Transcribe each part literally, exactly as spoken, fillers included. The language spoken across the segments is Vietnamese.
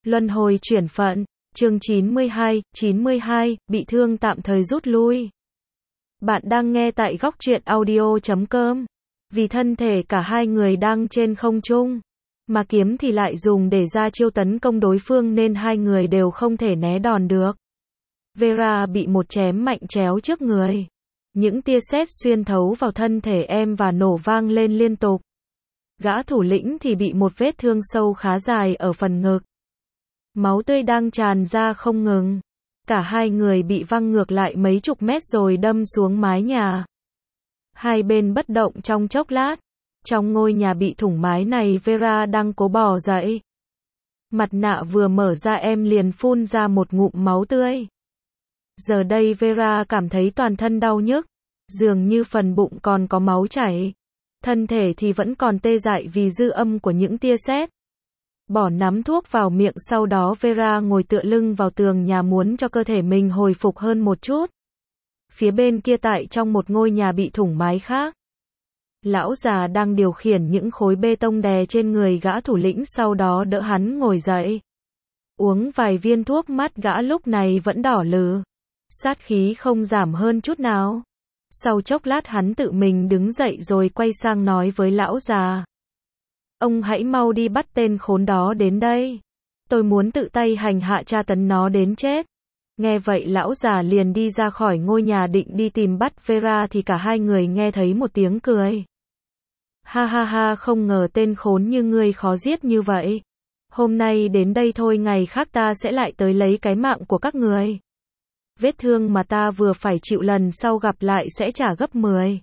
Luân hồi chuyển phận, chương chín mươi hai, chín mươi hai, bị thương tạm thời rút lui. Bạn đang nghe tại góc truyện audio chấm com. Vì thân thể cả hai người đang trên không trung, mà kiếm thì lại dùng để ra chiêu tấn công đối phương nên hai người đều không thể né đòn được. Vera bị một chém mạnh chéo trước người. Những tia sét xuyên thấu vào thân thể em và nổ vang lên liên tục. Gã thủ lĩnh thì bị một vết thương sâu khá dài ở phần ngực. Máu tươi đang tràn ra không ngừng. Cả hai người bị văng ngược lại mấy chục mét rồi đâm xuống mái nhà. Hai bên bất động trong chốc lát. Trong ngôi nhà bị thủng mái này Vera đang cố bò dậy. Mặt nạ vừa mở ra em liền phun ra một ngụm máu tươi. Giờ đây Vera cảm thấy toàn thân đau nhức. Dường như phần bụng còn có máu chảy. Thân thể thì vẫn còn tê dại vì dư âm của những tia sét. Bỏ nắm thuốc vào miệng sau đó Vera ngồi tựa lưng vào tường nhà muốn cho cơ thể mình hồi phục hơn một chút. Phía bên kia tại trong một ngôi nhà bị thủng mái khác. Lão già đang điều khiển những khối bê tông đè trên người gã thủ lĩnh sau đó đỡ hắn ngồi dậy. Uống vài viên thuốc mắt gã lúc này vẫn đỏ lừ. Sát khí không giảm hơn chút nào. Sau chốc lát hắn tự mình đứng dậy rồi quay sang nói với lão già. Ông hãy mau đi bắt tên khốn đó đến đây. Tôi muốn tự tay hành hạ tra tấn nó đến chết. Nghe vậy lão già liền đi ra khỏi ngôi nhà định đi tìm bắt Vera thì cả hai người nghe thấy một tiếng cười. Ha ha ha, không ngờ tên khốn như ngươi khó giết như vậy. Hôm nay đến đây thôi, ngày khác ta sẽ lại tới lấy cái mạng của các người. Vết thương mà ta vừa phải chịu lần sau gặp lại sẽ trả gấp mười.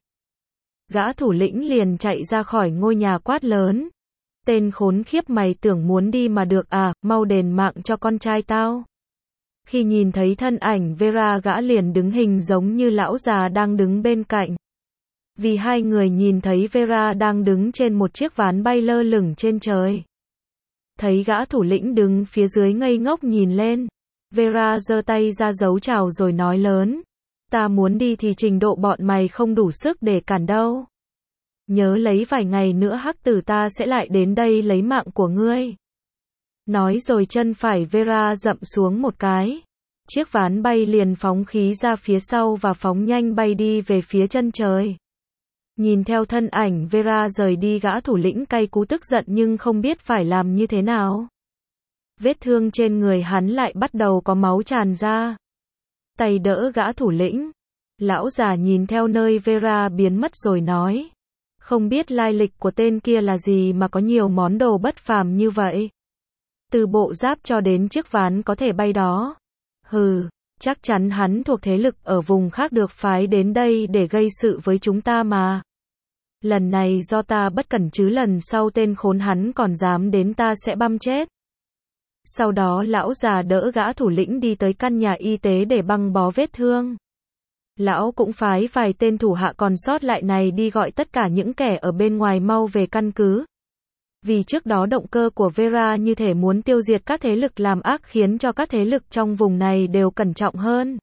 Gã thủ lĩnh liền chạy ra khỏi ngôi nhà quát lớn. Tên khốn khiếp, mày tưởng muốn đi mà được à, mau đền mạng cho con trai tao. Khi nhìn thấy thân ảnh Vera gã liền đứng hình giống như lão già đang đứng bên cạnh. Vì hai người nhìn thấy Vera đang đứng trên một chiếc ván bay lơ lửng trên trời. Thấy gã thủ lĩnh đứng phía dưới ngây ngốc nhìn lên. Vera giơ tay ra dấu chào rồi nói lớn. Ta muốn đi thì trình độ bọn mày không đủ sức để cản đâu. Nhớ lấy vài ngày nữa hắc tử ta sẽ lại đến đây lấy mạng của ngươi. Nói rồi chân phải Vera dậm xuống một cái. Chiếc ván bay liền phóng khí ra phía sau và phóng nhanh bay đi về phía chân trời. Nhìn theo thân ảnh Vera rời đi gã thủ lĩnh cay cú tức giận nhưng không biết phải làm như thế nào. Vết thương trên người hắn lại bắt đầu có máu tràn ra. Tay đỡ gã thủ lĩnh. Lão già nhìn theo nơi Vera biến mất rồi nói. Không biết lai lịch của tên kia là gì mà có nhiều món đồ bất phàm như vậy. Từ bộ giáp cho đến chiếc ván có thể bay đó. Hừ, chắc chắn hắn thuộc thế lực ở vùng khác được phái đến đây để gây sự với chúng ta mà. Lần này do ta bất cẩn chứ lần sau tên khốn hắn còn dám đến ta sẽ băm chết. Sau đó lão già đỡ gã thủ lĩnh đi tới căn nhà y tế để băng bó vết thương. Lão cũng phái vài tên thủ hạ còn sót lại này đi gọi tất cả những kẻ ở bên ngoài mau về căn cứ. Vì trước đó động cơ của Vera như thể muốn tiêu diệt các thế lực làm ác khiến cho các thế lực trong vùng này đều cẩn trọng hơn.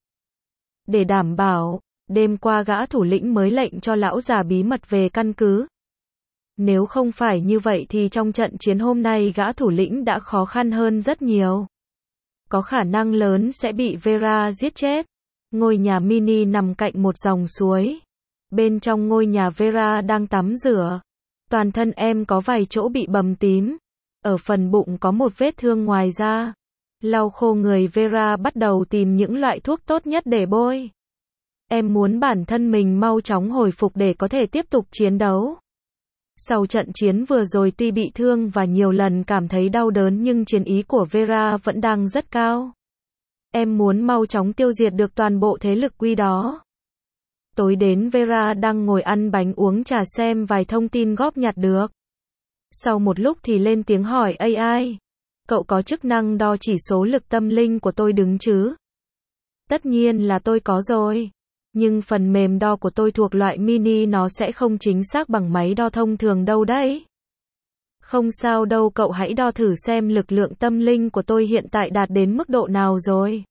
Để đảm bảo, đêm qua gã thủ lĩnh mới lệnh cho lão già bí mật về căn cứ. Nếu không phải như vậy thì trong trận chiến hôm nay gã thủ lĩnh đã khó khăn hơn rất nhiều. Có khả năng lớn sẽ bị Vera giết chết. Ngôi nhà mini nằm cạnh một dòng suối. Bên trong ngôi nhà Vera đang tắm rửa. Toàn thân em có vài chỗ bị bầm tím. Ở phần bụng có một vết thương ngoài da. Lau khô người Vera bắt đầu tìm những loại thuốc tốt nhất để bôi. Em muốn bản thân mình mau chóng hồi phục để có thể tiếp tục chiến đấu. Sau trận chiến vừa rồi tuy bị thương và nhiều lần cảm thấy đau đớn nhưng chiến ý của Vera vẫn đang rất cao. Em muốn mau chóng tiêu diệt được toàn bộ thế lực quy đó. Tối đến Vera đang ngồi ăn bánh uống trà xem vài thông tin góp nhặt được. Sau một lúc thì lên tiếng hỏi a i. Cậu có chức năng đo chỉ số lực tâm linh của tôi đứng chứ? Tất nhiên là tôi có rồi. Nhưng phần mềm đo của tôi thuộc loại mini nó sẽ không chính xác bằng máy đo thông thường đâu đấy. Không sao đâu, cậu hãy đo thử xem lực lượng tâm linh của tôi hiện tại đạt đến mức độ nào rồi.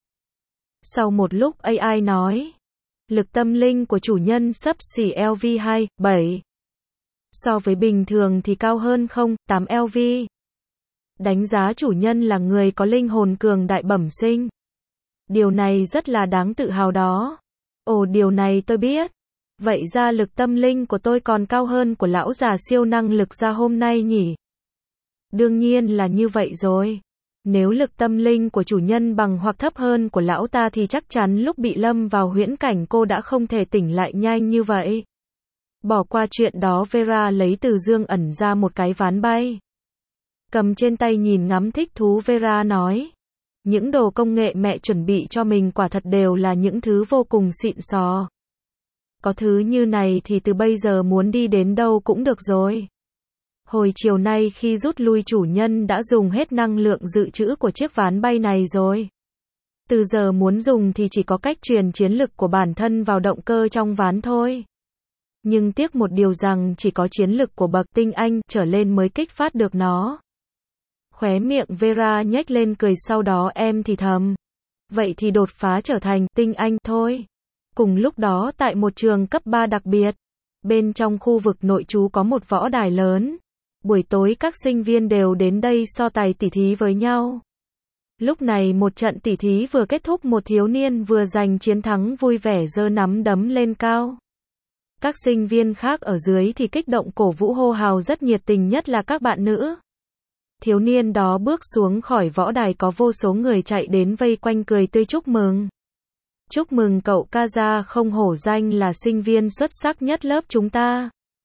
Sau một lúc a i nói. Lực tâm linh của chủ nhân xấp xỉ L V hai, bảy. So với bình thường thì cao hơn không, tám L V. đánh giá chủ nhân là người có linh hồn cường đại bẩm sinh. Điều này rất là đáng tự hào đó. Ồ, điều này tôi biết. Vậy ra lực tâm linh của tôi còn cao hơn của lão già siêu năng lực ra hôm nay nhỉ? Đương nhiên là như vậy rồi. Nếu lực tâm linh của chủ nhân bằng hoặc thấp hơn của lão ta thì chắc chắn lúc bị lâm vào huyễn cảnh cô đã không thể tỉnh lại nhanh như vậy. Bỏ qua chuyện đó, Vera lấy từ dương ẩn ra một cái ván bay. Cầm trên tay nhìn ngắm thích thú, Vera nói. Những đồ công nghệ mẹ chuẩn bị cho mình quả thật đều là những thứ vô cùng xịn sò. Có thứ như này thì từ bây giờ muốn đi đến đâu cũng được rồi. Hồi chiều nay khi rút lui chủ nhân đã dùng hết năng lượng dự trữ của chiếc ván bay này rồi. Từ giờ muốn dùng thì chỉ có cách truyền chiến lực của bản thân vào động cơ trong ván thôi. Nhưng tiếc một điều rằng chỉ có chiến lực của bậc tinh anh trở lên mới kích phát được nó. Khóe miệng Vera nhếch lên cười, sau đó em thì thầm. Vậy thì đột phá trở thành tinh anh thôi. Cùng lúc đó tại một trường cấp ba đặc biệt, bên trong khu vực nội trú có một võ đài lớn. Buổi tối các sinh viên đều đến đây so tài tỉ thí với nhau. Lúc này một trận tỉ thí vừa kết thúc, một thiếu niên vừa giành chiến thắng vui vẻ giơ nắm đấm lên cao. Các sinh viên khác ở dưới thì kích động cổ vũ hô hào rất nhiệt tình, nhất là các bạn nữ. Thiếu niên đó bước xuống khỏi võ đài, có vô số người chạy đến vây quanh cười tươi chúc mừng. Chúc mừng cậu Kaza, không hổ danh là sinh viên xuất sắc nhất lớp chúng ta.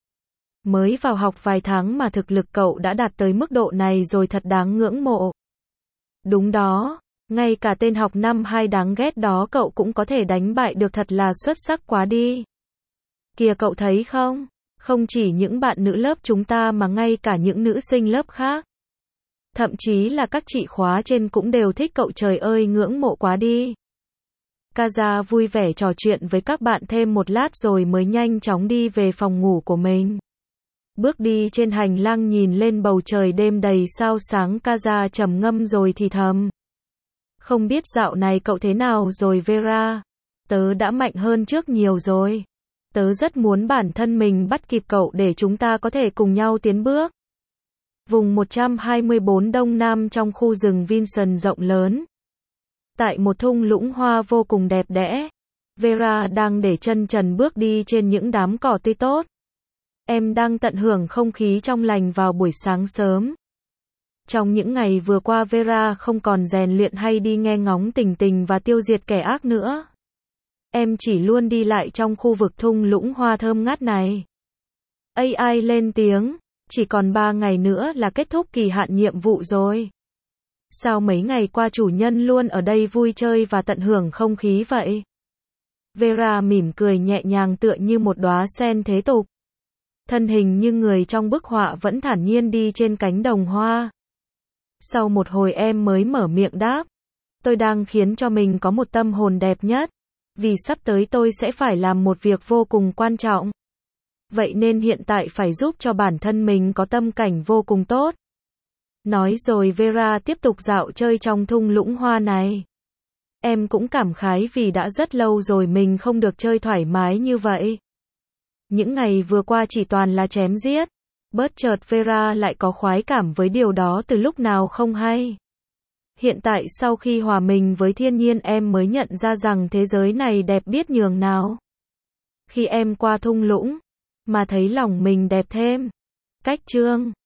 Mới vào học vài tháng mà thực lực cậu đã đạt tới mức độ này rồi, thật đáng ngưỡng mộ. Đúng đó, ngay cả tên học năm hai đáng ghét đó cậu cũng có thể đánh bại được, thật là xuất sắc quá đi. Kìa cậu thấy không, không chỉ những bạn nữ lớp chúng ta mà ngay cả những nữ sinh lớp khác. Thậm chí là các chị khóa trên cũng đều thích cậu, trời ơi ngưỡng mộ quá đi. Kaza vui vẻ trò chuyện với các bạn thêm một lát rồi mới nhanh chóng đi về phòng ngủ của mình. Bước đi trên hành lang nhìn lên bầu trời đêm đầy sao sáng, Kaza trầm ngâm rồi thì thầm. Không biết dạo này cậu thế nào rồi Vera? Tớ đã mạnh hơn trước nhiều rồi. Tớ rất muốn bản thân mình bắt kịp cậu để chúng ta có thể cùng nhau tiến bước. Vùng một trăm hai mươi bốn Đông Nam, trong khu rừng Vincent rộng lớn. Tại một thung lũng hoa vô cùng đẹp đẽ, Vera đang để chân trần bước đi trên những đám cỏ tươi tốt. Em đang tận hưởng không khí trong lành vào buổi sáng sớm. Trong những ngày vừa qua, Vera không còn rèn luyện hay đi nghe ngóng tình tình và tiêu diệt kẻ ác nữa. Em chỉ luôn đi lại trong khu vực thung lũng hoa thơm ngát này. a i lên tiếng, chỉ còn ba ngày nữa là kết thúc kỳ hạn nhiệm vụ rồi. Sao mấy ngày qua chủ nhân luôn ở đây vui chơi và tận hưởng không khí vậy? Vera mỉm cười nhẹ nhàng tựa như một đóa sen thế tục. Thân hình như người trong bức họa vẫn thản nhiên đi trên cánh đồng hoa. Sau một hồi em mới mở miệng đáp. Tôi đang khiến cho mình có một tâm hồn đẹp nhất. Vì sắp tới tôi sẽ phải làm một việc vô cùng quan trọng. Vậy nên hiện tại phải giúp cho bản thân mình có tâm cảnh vô cùng tốt. Nói rồi Vera tiếp tục dạo chơi trong thung lũng hoa này. Em cũng cảm khái vì đã rất lâu rồi mình không được chơi thoải mái như vậy. Những ngày vừa qua chỉ toàn là chém giết. Bất chợt Vera lại có khoái cảm với điều đó từ lúc nào không hay. Hiện tại sau khi hòa mình với thiên nhiên, em mới nhận ra rằng thế giới này đẹp biết nhường nào. Khi em qua thung lũng, mà thấy lòng mình đẹp thêm. Cách chương